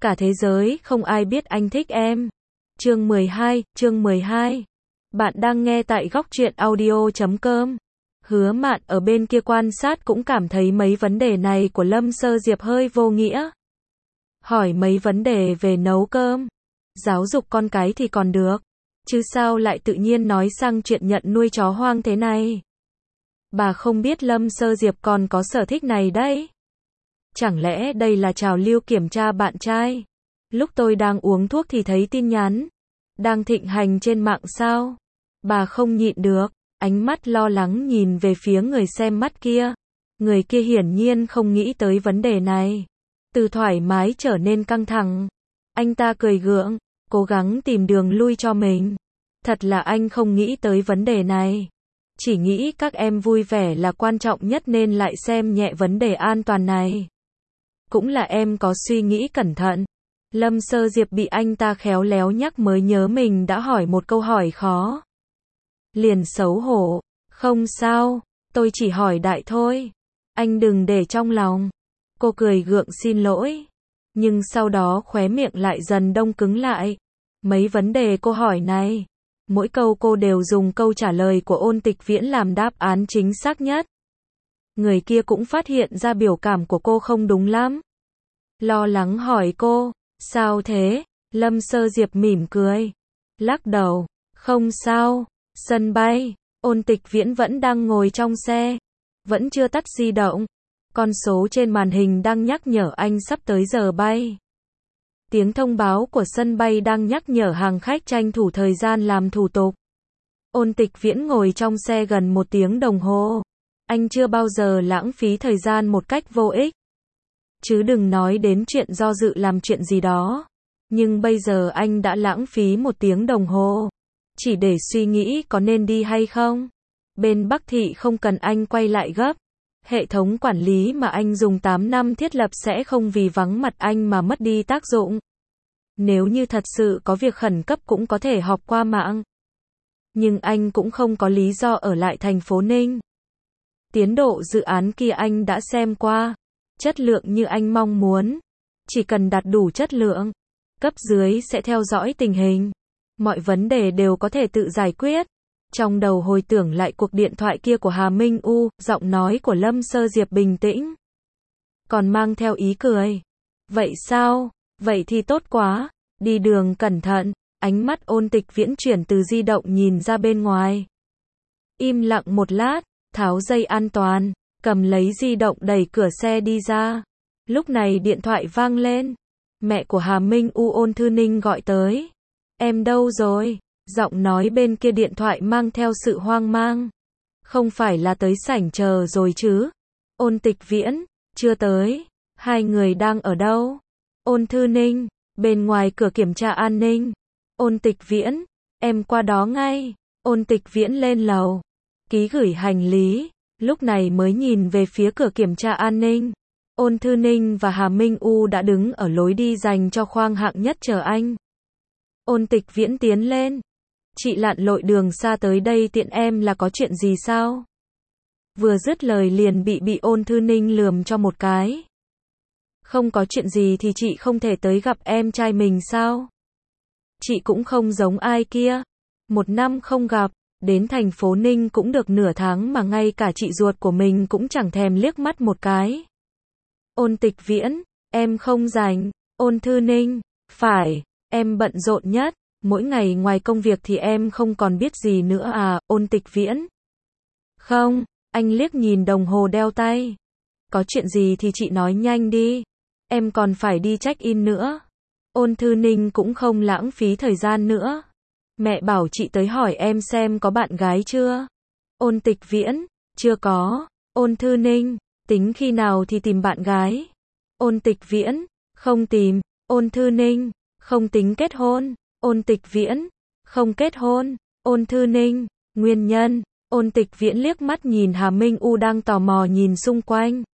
Cả thế giới không ai biết anh thích em. Chương 12. Bạn đang nghe tại góc truyện audio.com. Hứa Mạn ở bên kia quan sát cũng cảm thấy mấy vấn đề này của Lâm Sơ Diệp hơi vô nghĩa. Hỏi mấy vấn đề về nấu cơm, giáo dục con cái thì còn được, chứ sao lại tự nhiên nói sang chuyện nhận nuôi chó hoang thế này. Bà không biết Lâm Sơ Diệp còn có sở thích này đấy. Chẳng lẽ đây là trào lưu kiểm tra bạn trai? Lúc tôi đang uống thuốc thì thấy tin nhắn đang thịnh hành trên mạng sao? Bà không nhịn được, ánh mắt lo lắng nhìn về phía người xem mắt kia. Người kia hiển nhiên không nghĩ tới vấn đề này. Từ thoải mái trở nên căng thẳng. Anh ta cười gượng, cố gắng tìm đường lui cho mình. Thật là anh không nghĩ tới vấn đề này. Chỉ nghĩ các em vui vẻ là quan trọng nhất nên lại xem nhẹ vấn đề an toàn này. Cũng là em có suy nghĩ cẩn thận. Lâm Sơ Diệp bị anh ta khéo léo nhắc mới nhớ mình đã hỏi một câu hỏi khó. Liền xấu hổ. Không sao, tôi chỉ hỏi đại thôi. Anh đừng để trong lòng. Cô cười gượng xin lỗi. Nhưng sau đó khóe miệng lại dần đông cứng lại. Mấy vấn đề cô hỏi này, mỗi câu cô đều dùng câu trả lời của Ôn Tịch Viễn làm đáp án chính xác nhất. Người kia cũng phát hiện ra biểu cảm của cô không đúng lắm. Lo lắng hỏi cô, sao thế? Lâm Sơ Diệp mỉm cười. Lắc đầu, không sao. Sân bay, Ôn Tịch Viễn vẫn đang ngồi trong xe. Vẫn chưa tắt di động. Con số trên màn hình đang nhắc nhở anh sắp tới giờ bay. Tiếng thông báo của sân bay đang nhắc nhở hàng khách tranh thủ thời gian làm thủ tục. Ôn Tịch Viễn ngồi trong xe gần 1 tiếng đồng hồ. Anh chưa bao giờ lãng phí thời gian một cách vô ích. Chứ đừng nói đến chuyện do dự làm chuyện gì đó. Nhưng bây giờ anh đã lãng phí 1 tiếng đồng hồ. Chỉ để suy nghĩ có nên đi hay không. Bên Bắc Thị không cần anh quay lại gấp. Hệ thống quản lý mà anh dùng 8 năm thiết lập sẽ không vì vắng mặt anh mà mất đi tác dụng. Nếu như thật sự có việc khẩn cấp cũng có thể họp qua mạng. Nhưng anh cũng không có lý do ở lại thành phố Ninh. Tiến độ dự án kia anh đã xem qua. Chất lượng như anh mong muốn. Chỉ cần đạt đủ chất lượng, cấp dưới sẽ theo dõi tình hình. Mọi vấn đề đều có thể tự giải quyết. Trong đầu hồi tưởng lại cuộc điện thoại kia của Hà Minh U, giọng nói của Lâm Sơ Diệp bình tĩnh. Còn mang theo ý cười. Vậy sao? Vậy thì tốt quá. Đi đường cẩn thận. Ánh mắt Ôn Tịch Viễn chuyển từ di động nhìn ra bên ngoài. Im lặng một lát, tháo dây an toàn, cầm lấy di động đẩy cửa xe đi ra. Lúc này điện thoại vang lên. Mẹ của Hà Minh U Ôn Thư Ninh gọi tới. Em đâu rồi? Giọng nói bên kia điện thoại mang theo sự hoang mang. Không phải là tới sảnh chờ rồi chứ? Ôn Tịch Viễn, chưa tới. Hai người đang ở đâu? Ôn Thư Ninh, bên ngoài cửa kiểm tra an ninh. Ôn Tịch Viễn, em qua đó ngay. Ôn Tịch Viễn lên lầu, ký gửi hành lý, lúc này mới nhìn về phía cửa kiểm tra an ninh. Ôn Thư Ninh và Hà Minh U đã đứng ở lối đi dành cho khoang hạng nhất chờ anh. Ôn Tịch Viễn tiến lên. Chị lặn lội đường xa tới đây tiện em là có chuyện gì sao? Vừa dứt lời liền bị Ôn Thư Ninh lườm cho một cái. Không có chuyện gì thì chị không thể tới gặp em trai mình sao? Chị cũng không giống ai kia. 1 năm không gặp, đến thành phố Ninh cũng được nửa tháng mà ngay cả chị ruột của mình cũng chẳng thèm liếc mắt một cái. Ôn Tịch Viễn, em không rảnh. Ôn Thư Ninh, phải, em bận rộn nhất. Mỗi ngày ngoài công việc thì em không còn biết gì nữa à? Ôn Tịch Viễn. Không, anh liếc nhìn đồng hồ đeo tay. Có chuyện gì thì chị nói nhanh đi. Em còn phải đi check-in nữa. Ôn Thư Ninh cũng không lãng phí thời gian nữa. Mẹ bảo chị tới hỏi em xem có bạn gái chưa? Ôn Tịch Viễn, chưa có. Ôn Thư Ninh, tính khi nào thì tìm bạn gái? Ôn Tịch Viễn, không tìm. Ôn Thư Ninh, không tính kết hôn. Ôn Tịch Viễn, không kết hôn. Ôn Thư Ninh, nguyên nhân. Ôn Tịch Viễn liếc mắt nhìn Hà Minh U đang tò mò nhìn xung quanh.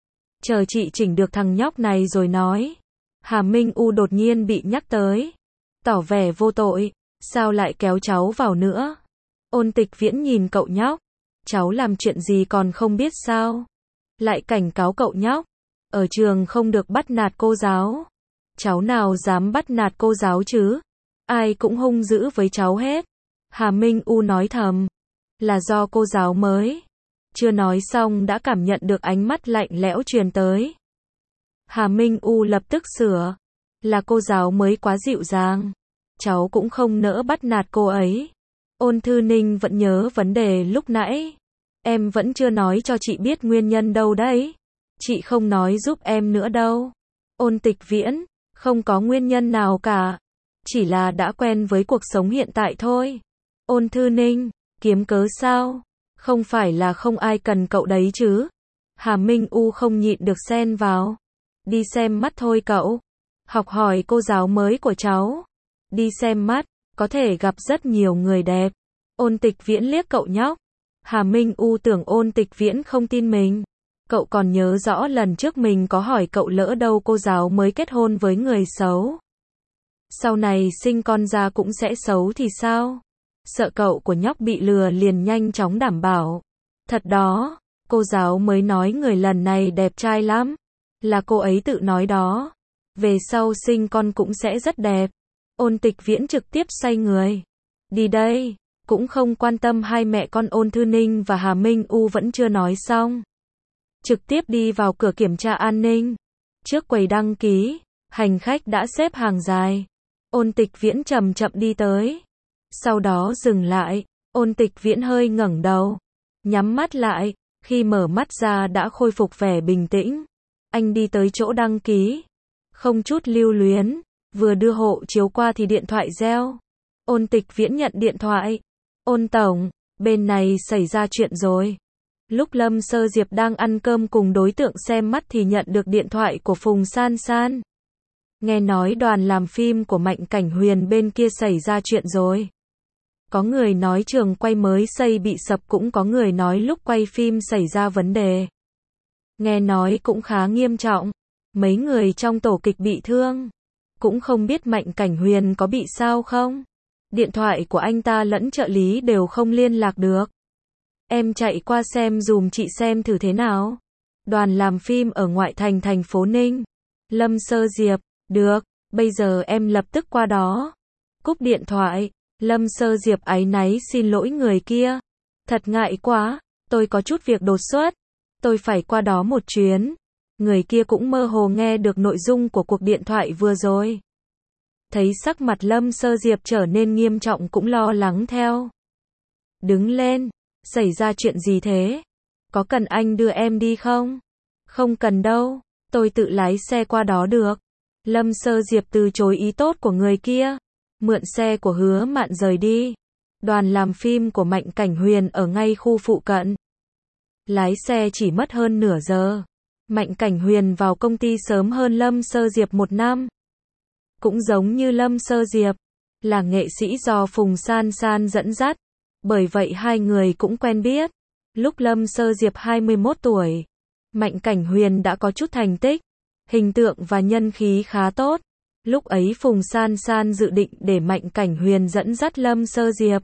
Chờ chị chỉnh được thằng nhóc này rồi nói. Hà Minh U đột nhiên bị nhắc tới. Tỏ vẻ vô tội. Sao lại kéo cháu vào nữa? Ôn Tịch Viễn nhìn cậu nhóc. Cháu làm chuyện gì còn không biết sao? Lại cảnh cáo cậu nhóc. Ở trường không được bắt nạt cô giáo. Cháu nào dám bắt nạt cô giáo chứ? Ai cũng hung dữ với cháu hết. Hà Minh U nói thầm. Là do cô giáo mới. Chưa nói xong đã cảm nhận được ánh mắt lạnh lẽo truyền tới. Hà Minh U lập tức sửa. Là cô giáo mới quá dịu dàng. Cháu cũng không nỡ bắt nạt cô ấy. Ôn Thư Ninh vẫn nhớ vấn đề lúc nãy. Em vẫn chưa nói cho chị biết nguyên nhân đâu đấy. Chị không nói giúp em nữa đâu. Ôn Tịch Viễn, không có nguyên nhân nào cả. Chỉ là đã quen với cuộc sống hiện tại thôi. Ôn Thư Ninh, kiếm cớ sao? Không phải là không ai cần cậu đấy chứ? Hà Minh U không nhịn được xen vào. Đi xem mắt thôi cậu. Học hỏi cô giáo mới của cháu. Đi xem mắt, có thể gặp rất nhiều người đẹp. Ôn Tịch Viễn liếc cậu nhóc. Hà Minh U tưởng Ôn Tịch Viễn không tin mình. Cậu còn nhớ rõ lần trước mình có hỏi cậu lỡ đâu cô giáo mới kết hôn với người xấu. Sau này sinh con ra cũng sẽ xấu thì sao? Sợ cậu của nhóc bị lừa liền nhanh chóng đảm bảo. Thật đó, cô giáo mới nói người lần này đẹp trai lắm. Là cô ấy tự nói đó. Về sau sinh con cũng sẽ rất đẹp. Ôn Tịch Viễn trực tiếp xoay người. Đi đây, cũng không quan tâm hai mẹ con Ôn Thư Ninh và Hà Minh U vẫn chưa nói xong. Trực tiếp đi vào cửa kiểm tra an ninh. Trước quầy đăng ký, hành khách đã xếp hàng dài. Ôn Tịch Viễn chậm chậm đi tới. Sau đó dừng lại, Ôn Tịch Viễn hơi ngẩng đầu, nhắm mắt lại, khi mở mắt ra đã khôi phục vẻ bình tĩnh. Anh đi tới chỗ đăng ký, không chút lưu luyến, vừa đưa hộ chiếu qua thì điện thoại reo. Ôn Tịch Viễn nhận điện thoại. Ôn tổng, bên này xảy ra chuyện rồi. Lúc Lâm Sơ Diệp đang ăn cơm cùng đối tượng xem mắt thì nhận được điện thoại của Phùng San San. Nghe nói đoàn làm phim của Mạnh Cảnh Huyền bên kia xảy ra chuyện rồi. Có người nói trường quay mới xây bị sập, cũng có người nói lúc quay phim xảy ra vấn đề. Nghe nói cũng khá nghiêm trọng. Mấy người trong tổ kịch bị thương. Cũng không biết Mạnh Cảnh Huyền có bị sao không? Điện thoại của anh ta lẫn trợ lý đều không liên lạc được. Em chạy qua xem dùm chị xem thử thế nào. Đoàn làm phim ở ngoại thành thành phố Ninh. Lâm Sơ Diệp, được, bây giờ em lập tức qua đó. Cúp điện thoại, Lâm Sơ Diệp áy náy xin lỗi người kia. Thật ngại quá, tôi có chút việc đột xuất. Tôi phải qua đó một chuyến. Người kia cũng mơ hồ nghe được nội dung của cuộc điện thoại vừa rồi. Thấy sắc mặt Lâm Sơ Diệp trở nên nghiêm trọng cũng lo lắng theo. Đứng lên, xảy ra chuyện gì thế? Có cần anh đưa em đi không? Không cần đâu, tôi tự lái xe qua đó được. Lâm Sơ Diệp từ chối ý tốt của người kia. Mượn xe của Hứa Mạn rời đi. Đoàn làm phim của Mạnh Cảnh Huyền ở ngay khu phụ cận. Lái xe chỉ mất hơn nửa giờ. Mạnh Cảnh Huyền vào công ty sớm hơn Lâm Sơ Diệp 1 năm. Cũng giống như Lâm Sơ Diệp, là nghệ sĩ do Phùng San San dẫn dắt. Bởi vậy hai người cũng quen biết. Lúc Lâm Sơ Diệp 21 tuổi, Mạnh Cảnh Huyền đã có chút thành tích, hình tượng và nhân khí khá tốt. Lúc ấy Phùng San San dự định để Mạnh Cảnh Huyền dẫn dắt Lâm Sơ Diệp,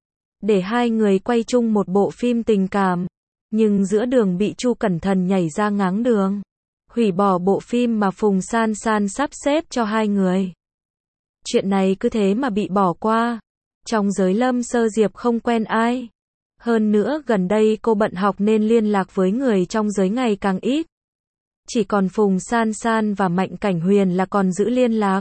để hai người quay chung một bộ phim tình cảm. Nhưng giữa đường bị Chu Cẩn Thần nhảy ra ngáng đường, hủy bỏ bộ phim mà Phùng San San sắp xếp cho hai người. Chuyện này cứ thế mà bị bỏ qua. Trong giới Lâm Sơ Diệp không quen ai. Hơn nữa gần đây cô bận học nên liên lạc với người trong giới ngày càng ít. Chỉ còn Phùng San San và Mạnh Cảnh Huyền là còn giữ liên lạc.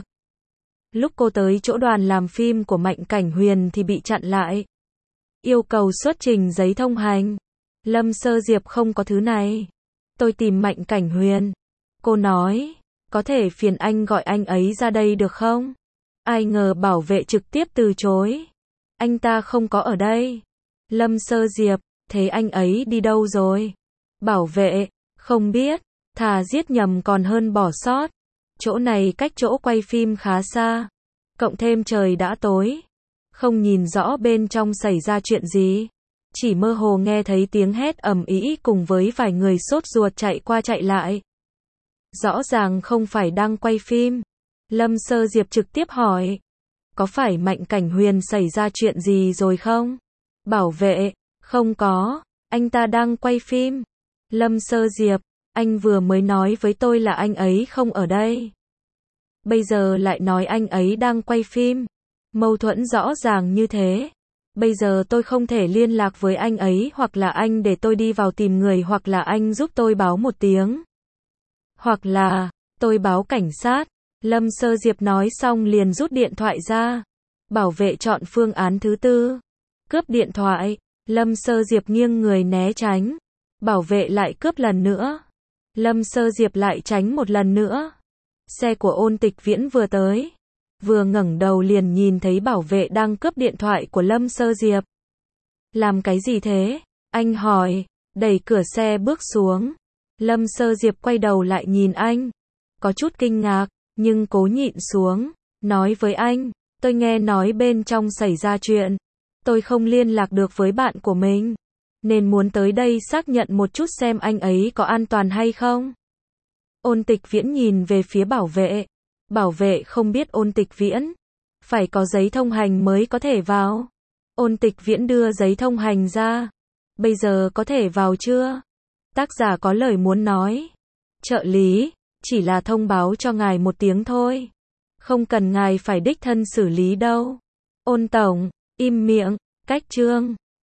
Lúc cô tới chỗ đoàn làm phim của Mạnh Cảnh Huyền thì bị chặn lại. Yêu cầu xuất trình giấy thông hành. Lâm Sơ Diệp không có thứ này. Tôi tìm Mạnh Cảnh Huyền. Cô nói, có thể phiền anh gọi anh ấy ra đây được không? Ai ngờ bảo vệ trực tiếp từ chối. Anh ta không có ở đây. Lâm Sơ Diệp, thế anh ấy đi đâu rồi? Bảo vệ, không biết, thà giết nhầm còn hơn bỏ sót. Chỗ này cách chỗ quay phim khá xa. Cộng thêm trời đã tối. Không nhìn rõ bên trong xảy ra chuyện gì. Chỉ mơ hồ nghe thấy tiếng hét ầm ĩ cùng với vài người sốt ruột chạy qua chạy lại. Rõ ràng không phải đang quay phim. Lâm Sơ Diệp trực tiếp hỏi. Có phải Mạnh Cảnh Huyền xảy ra chuyện gì rồi không? Bảo vệ, không có, anh ta đang quay phim. Lâm Sơ Diệp, anh vừa mới nói với tôi là anh ấy không ở đây. bây giờ lại nói anh ấy đang quay phim. Mâu thuẫn rõ ràng như thế. Bây giờ tôi không thể liên lạc với anh ấy, hoặc là anh để tôi đi vào tìm người, hoặc là anh giúp tôi báo một tiếng. Hoặc là, tôi báo cảnh sát. Lâm Sơ Diệp nói xong liền rút điện thoại ra. Bảo vệ chọn phương án thứ tư. Cướp điện thoại. Lâm Sơ Diệp nghiêng người né tránh. Bảo vệ lại cướp lần nữa. Lâm Sơ Diệp lại tránh một lần nữa. Xe của Ôn Tịch Viễn vừa tới. Vừa ngẩng đầu liền nhìn thấy bảo vệ đang cướp điện thoại của Lâm Sơ Diệp. Làm cái gì thế? Anh hỏi, đẩy cửa xe bước xuống. Lâm Sơ Diệp quay đầu lại nhìn anh. Có chút kinh ngạc, nhưng cố nhịn xuống. Nói với anh, tôi nghe nói bên trong xảy ra chuyện. Tôi không liên lạc được với bạn của mình. Nên muốn tới đây xác nhận một chút xem anh ấy có an toàn hay không. Ôn Tịch Viễn nhìn về phía bảo vệ. Bảo vệ không biết Ôn Tịch Viễn. Phải có giấy thông hành mới có thể vào. Ôn Tịch Viễn đưa giấy thông hành ra. Bây giờ có thể vào chưa? Tác giả có lời muốn nói. Trợ lý, chỉ là thông báo cho ngài một tiếng thôi. Không cần ngài phải đích thân xử lý đâu. Ôn tổng, im miệng, cách chương.